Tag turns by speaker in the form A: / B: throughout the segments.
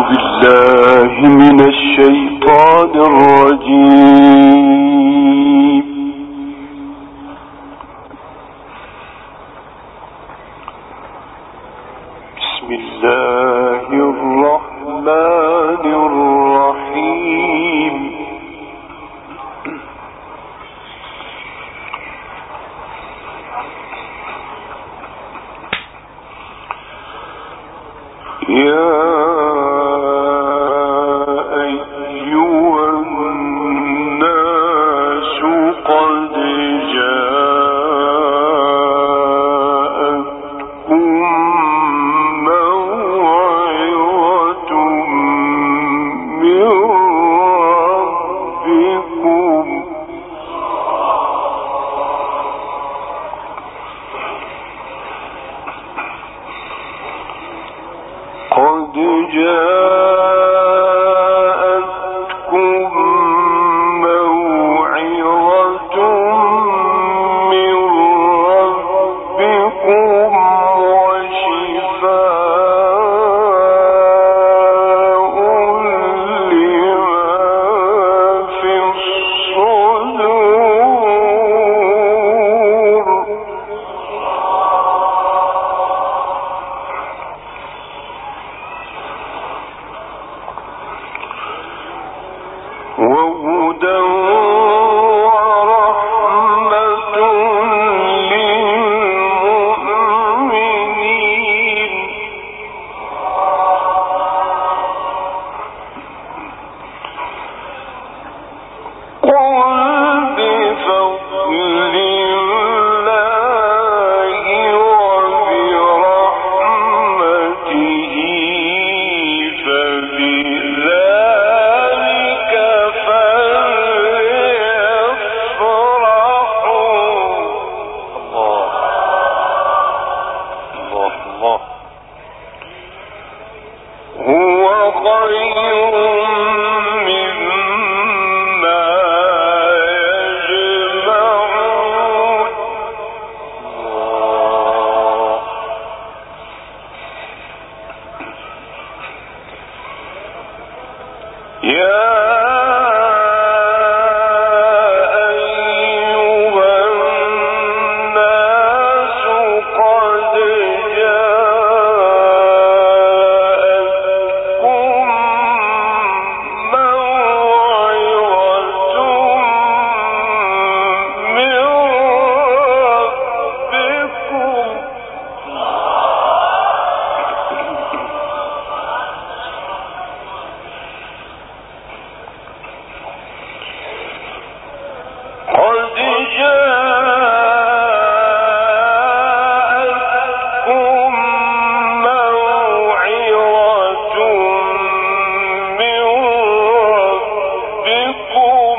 A: بالله من الشيطان الرجيم. بسم الله الرحمن الرحيم. يا أيها الناس قد جاءتكم موعظة من ربكم قد جاءتكم موعظة من ربكم وشفاء لما في الصدور وهدى ورحمة للمؤمنين. قل بفضل الله وبرحمته فبذلك فليفرحوا. الله الله هو خير مما يجمعون. يا أيها الناس قد جاءتكم موعظة من ربكم قد جاءتكم موعظة من ربكم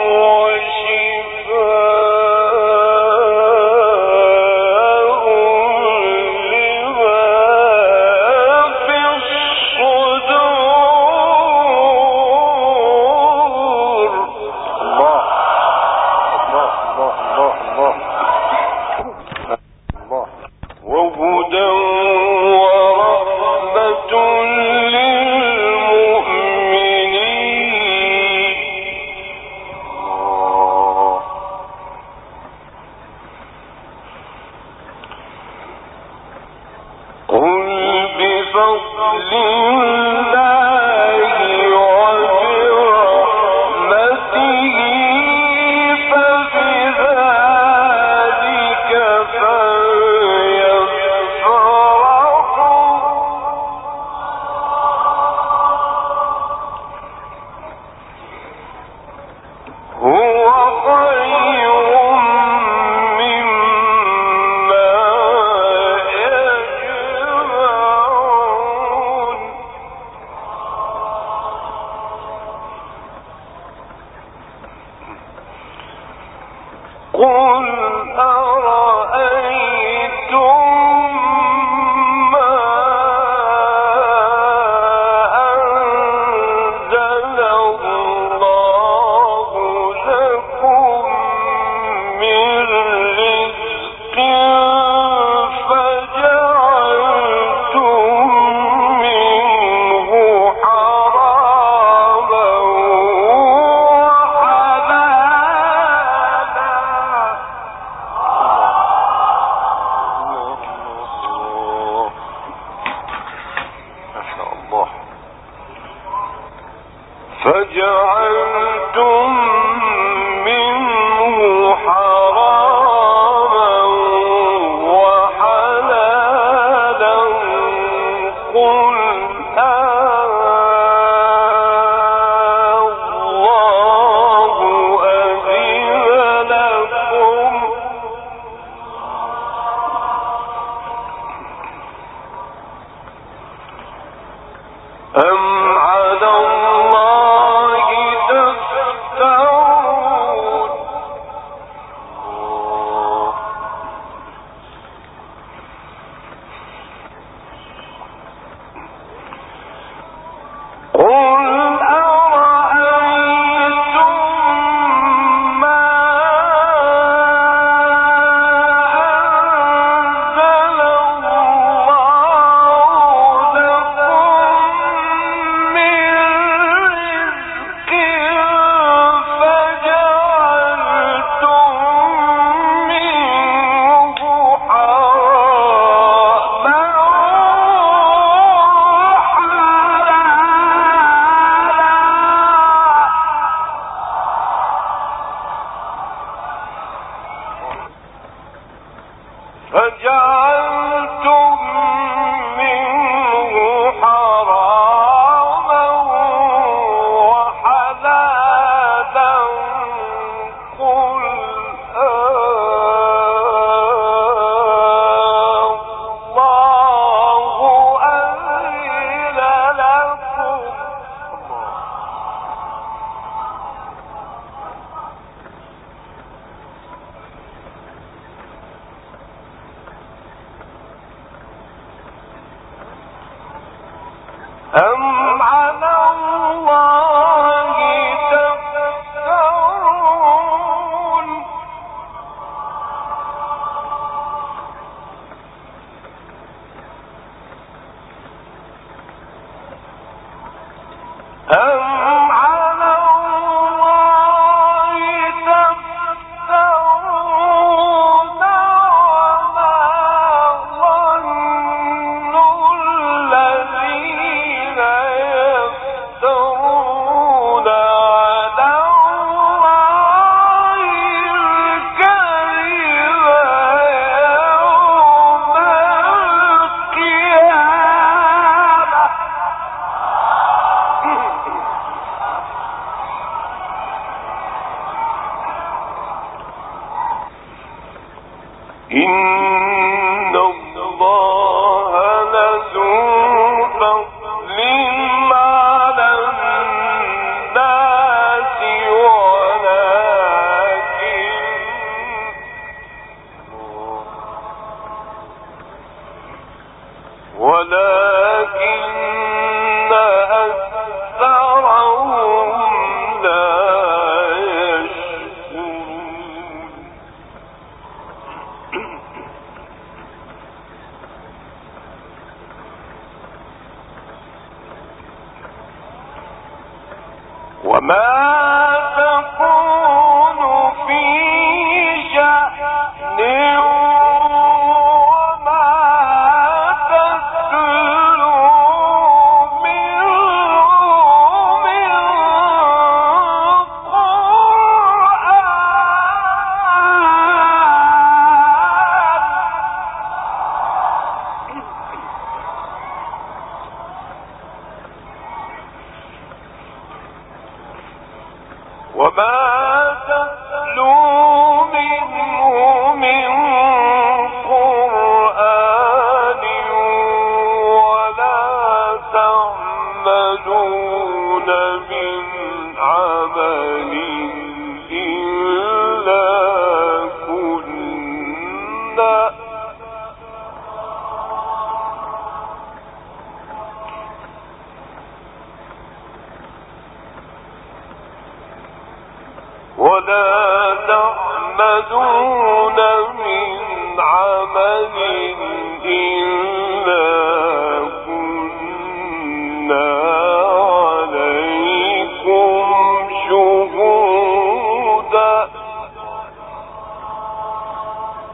A: وشفاء لما في الصدور. الله وهدى ورحمة للمؤمنين. قل بفضل الله وبرحمته فبذلك فليفرحوا. هو خير مما يجمعون. قل أرأيتم ما أنزل الله لكم من رزق فجعلتم منه فجعلتم منه حراما وحلالا قل الله أذن لكم أم على الله تفترون قل أرأيتم ما أنزل الله لكم من رزق فجعلتم منه حراما فجعلتم منه حراما وحلالا قل الله أذن لكم أم على الله تفترون أم على الله تفترون وما ظن الذين يفترون على الله الكذب يوم القيامة إن الله لذو فضل على الناس ولكن أكثرهم لا يشكرون وما تكون في شأن وما تتلو منه من وما تتلو منه من قرآن ولا تعملون من عمل إلا كنا من عمل إلا كنا عليكم شهودا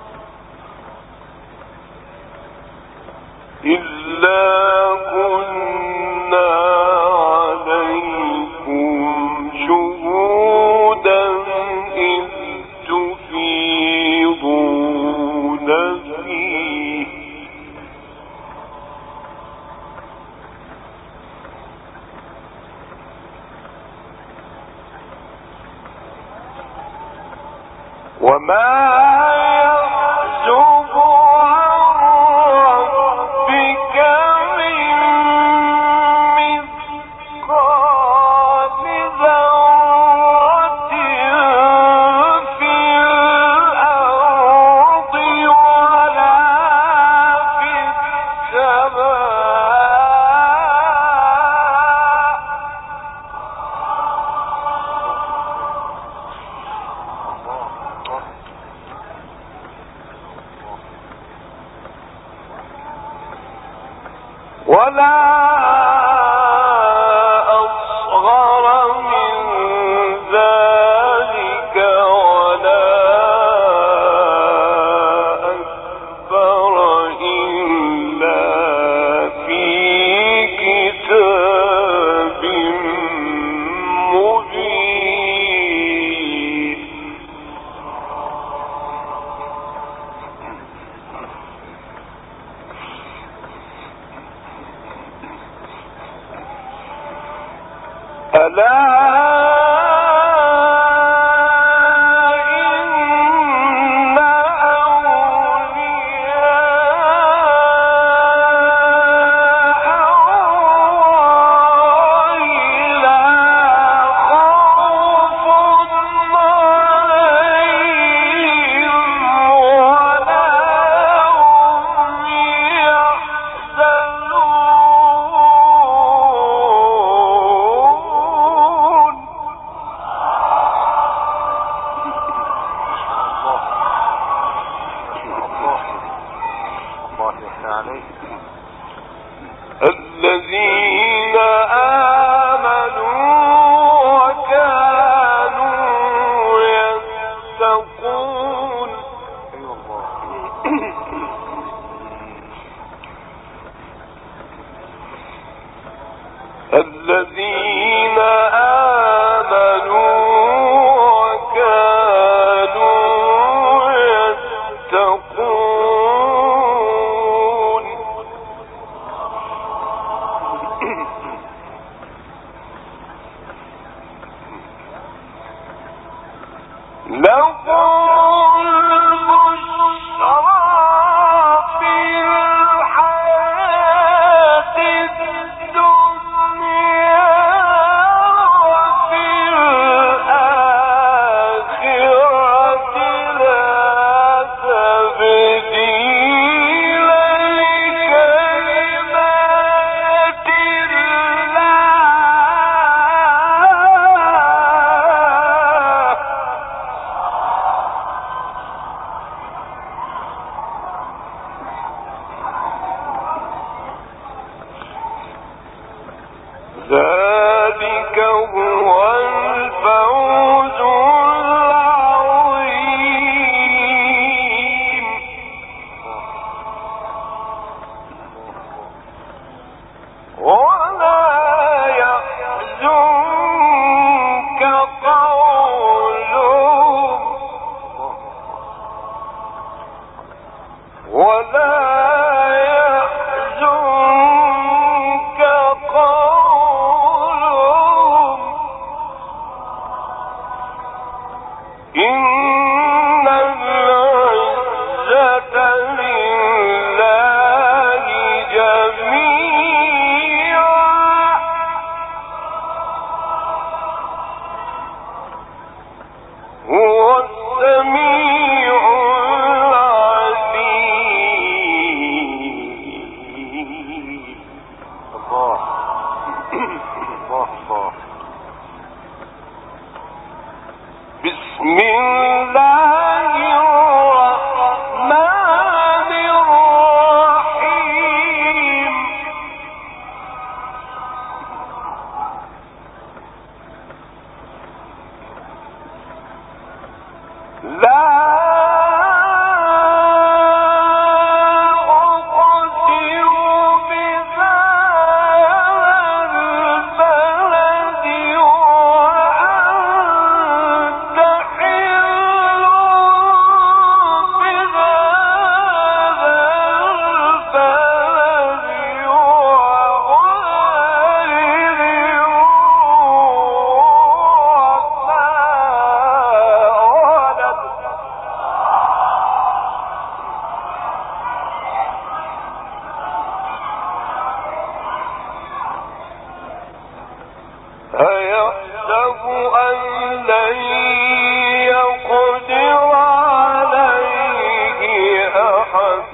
A: إلا كنا الذين آمنوا وكانوا يتقون. الذين آمنوا وكانوا يتقون. ذلك هو الفوز العظيم. ولا يحزنك قولهم ولا بسم الله الرحمن الرحيم. لا أقسم بذات أيحسب أن لن يقدر عليه أحد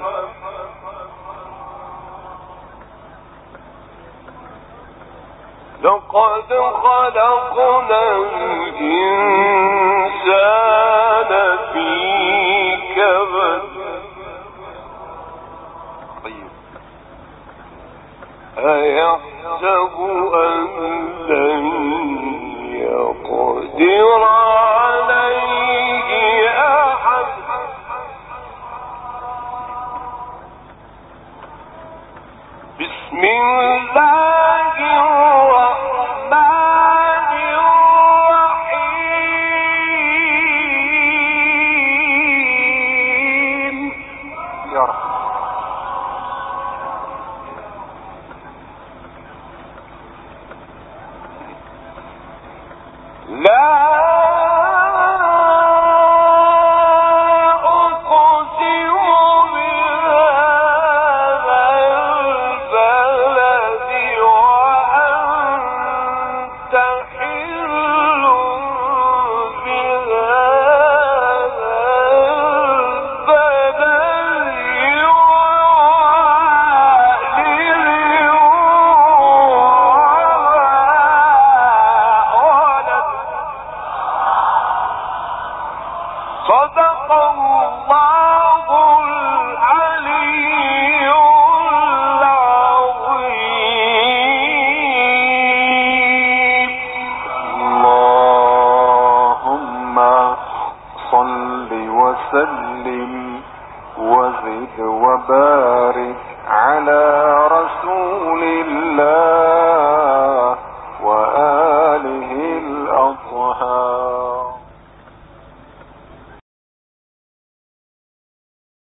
A: لقد خلقنا الإنسان في كبد أيحسب أن لن يقدر عليه أحد بسم الله الرحمن الرحيم يا رب لا أقسم بهذا البلد وأنت حل بهذا البلد صدق الله العلي العظيم
B: اللهم صل وسلم وزد وبارك